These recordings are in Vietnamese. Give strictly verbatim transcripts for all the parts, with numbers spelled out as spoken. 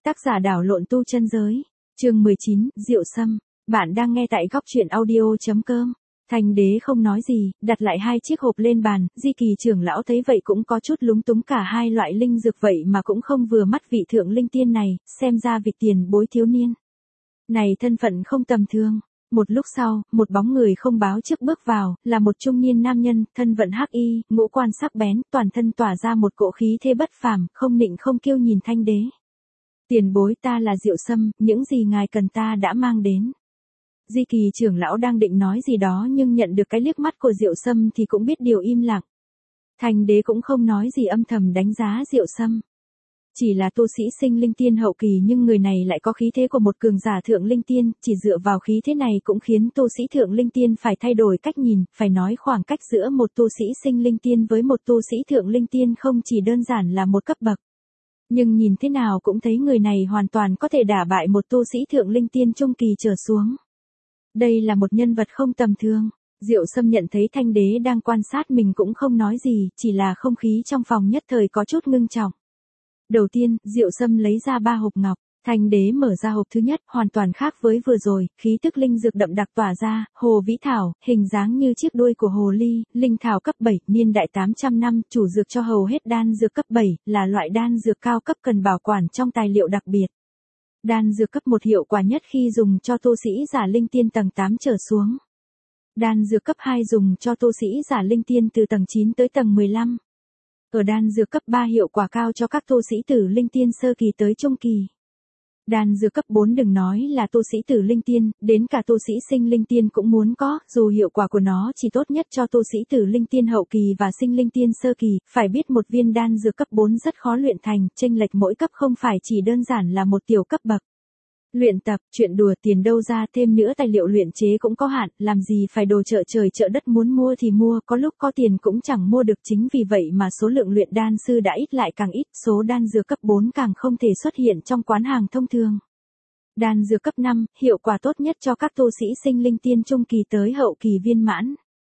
Tác giả đảo lộn tu chân giới. Chương mười chín, Diệu Sâm. Bạn đang nghe tại góc truyện audio.com. Thanh đế không nói gì, đặt lại hai chiếc hộp lên bàn, Di Kỳ trưởng lão thấy vậy cũng có chút lúng túng, cả hai loại linh dược vậy mà cũng không vừa mắt vị thượng linh tiên này, xem ra vị tiền bối thiếu niên này thân phận không tầm thường. Một lúc sau, một bóng người không báo trước bước vào, là một trung niên nam nhân, thân vận hắc y, ngũ quan sắc bén, toàn thân tỏa ra một cỗ khí thế bất phàm, không nịnh không kiêu nhìn Thanh đế. Tiền bối, ta là Diệu Sâm, những gì ngài cần ta đã mang đến. Di Kỳ trưởng lão đang định nói gì đó nhưng nhận được cái liếc mắt của Diệu Sâm thì cũng biết điều, im lặng. Thanh đế cũng không nói gì, âm thầm đánh giá Diệu Sâm. Chỉ là tu sĩ sinh linh tiên hậu kỳ nhưng người này lại có khí thế của một cường giả thượng linh tiên, chỉ dựa vào khí thế này cũng khiến tu sĩ thượng linh tiên phải thay đổi cách nhìn, phải nói khoảng cách giữa một tu sĩ sinh linh tiên với một tu sĩ thượng linh tiên không chỉ đơn giản là một cấp bậc. Nhưng nhìn thế nào cũng thấy người này hoàn toàn có thể đả bại một tu sĩ thượng linh tiên trung kỳ trở xuống. Đây là một nhân vật không tầm thường. Diệu Sâm nhận thấy Thanh đế đang quan sát mình cũng không nói gì, chỉ là không khí trong phòng nhất thời có chút ngưng trọng. Đầu tiên, Diệu Sâm lấy ra ba hộp ngọc. Thanh đế mở ra hộp thứ nhất, hoàn toàn khác với vừa rồi, khí tức linh dược đậm đặc tỏa ra, hồ vĩ thảo, hình dáng như chiếc đuôi của hồ ly, linh thảo cấp bảy, niên đại tám trăm năm, chủ dược cho hầu hết đan dược cấp bảy, là loại đan dược cao cấp cần bảo quản trong tài liệu đặc biệt. Đan dược cấp một hiệu quả nhất khi dùng cho tu sĩ giả linh tiên tầng tám trở xuống. Đan dược cấp hai dùng cho tu sĩ giả linh tiên từ tầng chín tới tầng mười lăm. Ở đan dược cấp ba hiệu quả cao cho các tu sĩ tử linh tiên sơ kỳ tới trung kỳ. Đan dược cấp bốn đừng nói là tu sĩ tử linh tiên, đến cả tu sĩ sinh linh tiên cũng muốn có, dù hiệu quả của nó chỉ tốt nhất cho tu sĩ tử linh tiên hậu kỳ và sinh linh tiên sơ kỳ, phải biết một viên đan dược cấp bốn rất khó luyện thành, chênh lệch mỗi cấp không phải chỉ đơn giản là một tiểu cấp bậc. Luyện tập, chuyện đùa, tiền đâu ra, thêm nữa tài liệu luyện chế cũng có hạn, làm gì phải đồ chợ trời chợ đất, muốn mua thì mua, có lúc có tiền cũng chẳng mua được, chính vì vậy mà số lượng luyện đan sư đã ít lại càng ít, số đan dược cấp bốn càng không thể xuất hiện trong quán hàng thông thường. Đan dược cấp năm, hiệu quả tốt nhất cho các tu sĩ sinh linh tiên trung kỳ tới hậu kỳ viên mãn.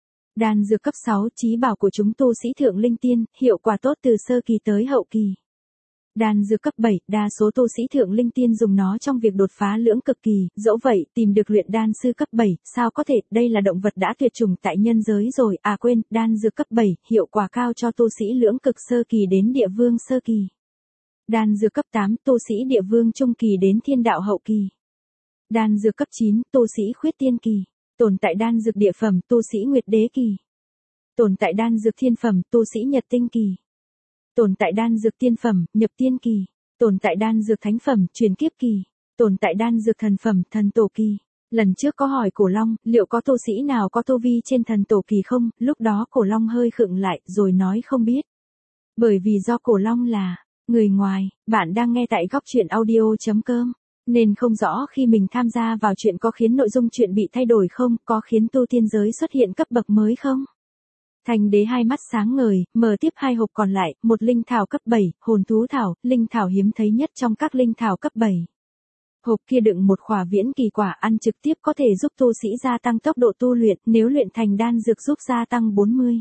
Đan dược cấp sáu, chí bảo của chúng tu sĩ thượng linh tiên, hiệu quả tốt từ sơ kỳ tới hậu kỳ. Đan dược cấp bảy, đa số tu sĩ thượng linh tiên dùng nó trong việc đột phá lưỡng cực kỳ, dẫu vậy, tìm được luyện đan sư cấp bảy, sao có thể, đây là động vật đã tuyệt chủng tại nhân giới rồi, à quên, đan dược cấp bảy, hiệu quả cao cho tu sĩ lưỡng cực sơ kỳ đến địa vương sơ kỳ. Đan dược cấp tám, tu sĩ địa vương trung kỳ đến thiên đạo hậu kỳ. Đan dược cấp chín, tu sĩ khuyết tiên kỳ. Tồn tại đan dược địa phẩm, tu sĩ nguyệt đế kỳ. Tồn tại đan dược thiên phẩm, tu sĩ nhật tinh kỳ. Tồn tại đan dược tiên phẩm, nhập tiên kỳ. Tồn tại đan dược thánh phẩm, truyền kiếp kỳ. Tồn tại đan dược thần phẩm, thần tổ kỳ. Lần trước có hỏi Cổ Long, liệu có tu sĩ nào có tu vi trên thần tổ kỳ không, lúc đó Cổ Long hơi khựng lại, rồi nói không biết. Bởi vì do Cổ Long là người ngoài, bạn đang nghe tại góc truyện audio.com, nên không rõ khi mình tham gia vào chuyện có khiến nội dung chuyện bị thay đổi không, có khiến tu tiên giới xuất hiện cấp bậc mới không. Thanh đế hai mắt sáng ngời, mở tiếp hai hộp còn lại, một linh thảo cấp bảy, hồn thú thảo, linh thảo hiếm thấy nhất trong các linh thảo cấp bảy. Hộp kia đựng một khỏa viễn kỳ quả, ăn trực tiếp có thể giúp tu sĩ gia tăng tốc độ tu luyện, nếu luyện thành đan dược giúp gia tăng bốn mươi.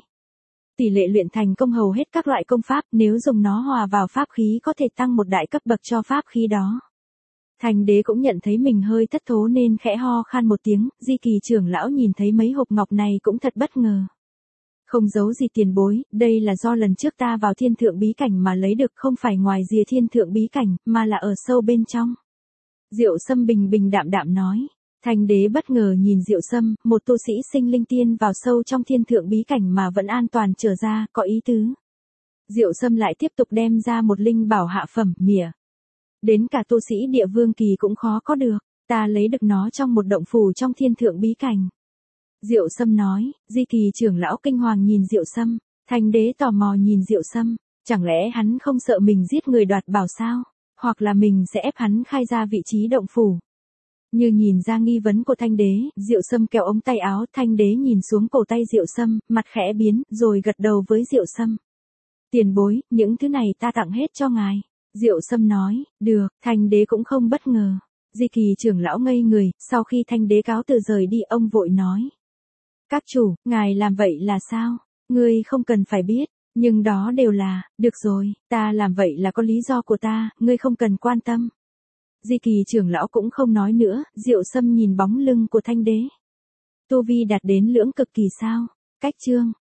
Tỷ lệ luyện thành công hầu hết các loại công pháp, nếu dùng nó hòa vào pháp khí có thể tăng một đại cấp bậc cho pháp khí đó. Thanh đế cũng nhận thấy mình hơi thất thố nên khẽ ho khan một tiếng, Di Kỳ trưởng lão nhìn thấy mấy hộp ngọc này cũng thật bất ngờ. Không giấu gì tiền bối, đây là do lần trước ta vào thiên thượng bí cảnh mà lấy được, không phải ngoài rìa thiên thượng bí cảnh, mà là ở sâu bên trong. Diệu Sâm bình bình đạm đạm nói. Thanh đế bất ngờ nhìn Diệu Sâm, một tu sĩ sinh linh tiên vào sâu trong thiên thượng bí cảnh mà vẫn an toàn trở ra, có ý tứ. Diệu Sâm lại tiếp tục đem ra một linh bảo hạ phẩm, mỉa. Đến cả tu sĩ địa vương kỳ cũng khó có được, ta lấy được nó trong một động phủ trong thiên thượng bí cảnh. Diệu Sâm nói. Di Kỳ trưởng lão kinh hoàng nhìn Diệu Sâm, Thanh đế tò mò nhìn Diệu Sâm, chẳng lẽ hắn không sợ mình giết người đoạt bảo sao, hoặc là mình sẽ ép hắn khai ra vị trí động phủ. Như nhìn ra nghi vấn của Thanh đế, Diệu Sâm kéo ống tay áo, Thanh đế nhìn xuống cổ tay Diệu Sâm, mặt khẽ biến, rồi gật đầu với Diệu Sâm. Tiền bối, những thứ này ta tặng hết cho ngài. Diệu Sâm nói. Được. Thanh đế cũng không bất ngờ. Di Kỳ trưởng lão ngây người, sau khi Thanh đế cáo từ rời đi, ông vội nói. Các chủ, ngài làm vậy là sao? Ngươi không cần phải biết, nhưng đó đều là, được rồi, ta làm vậy là có lý do của ta, ngươi không cần quan tâm. Di Kỳ trưởng lão cũng không nói nữa, Diệu Sâm nhìn bóng lưng của Thanh đế. Tu vi đạt đến lưỡng cực kỳ sao? Cách chương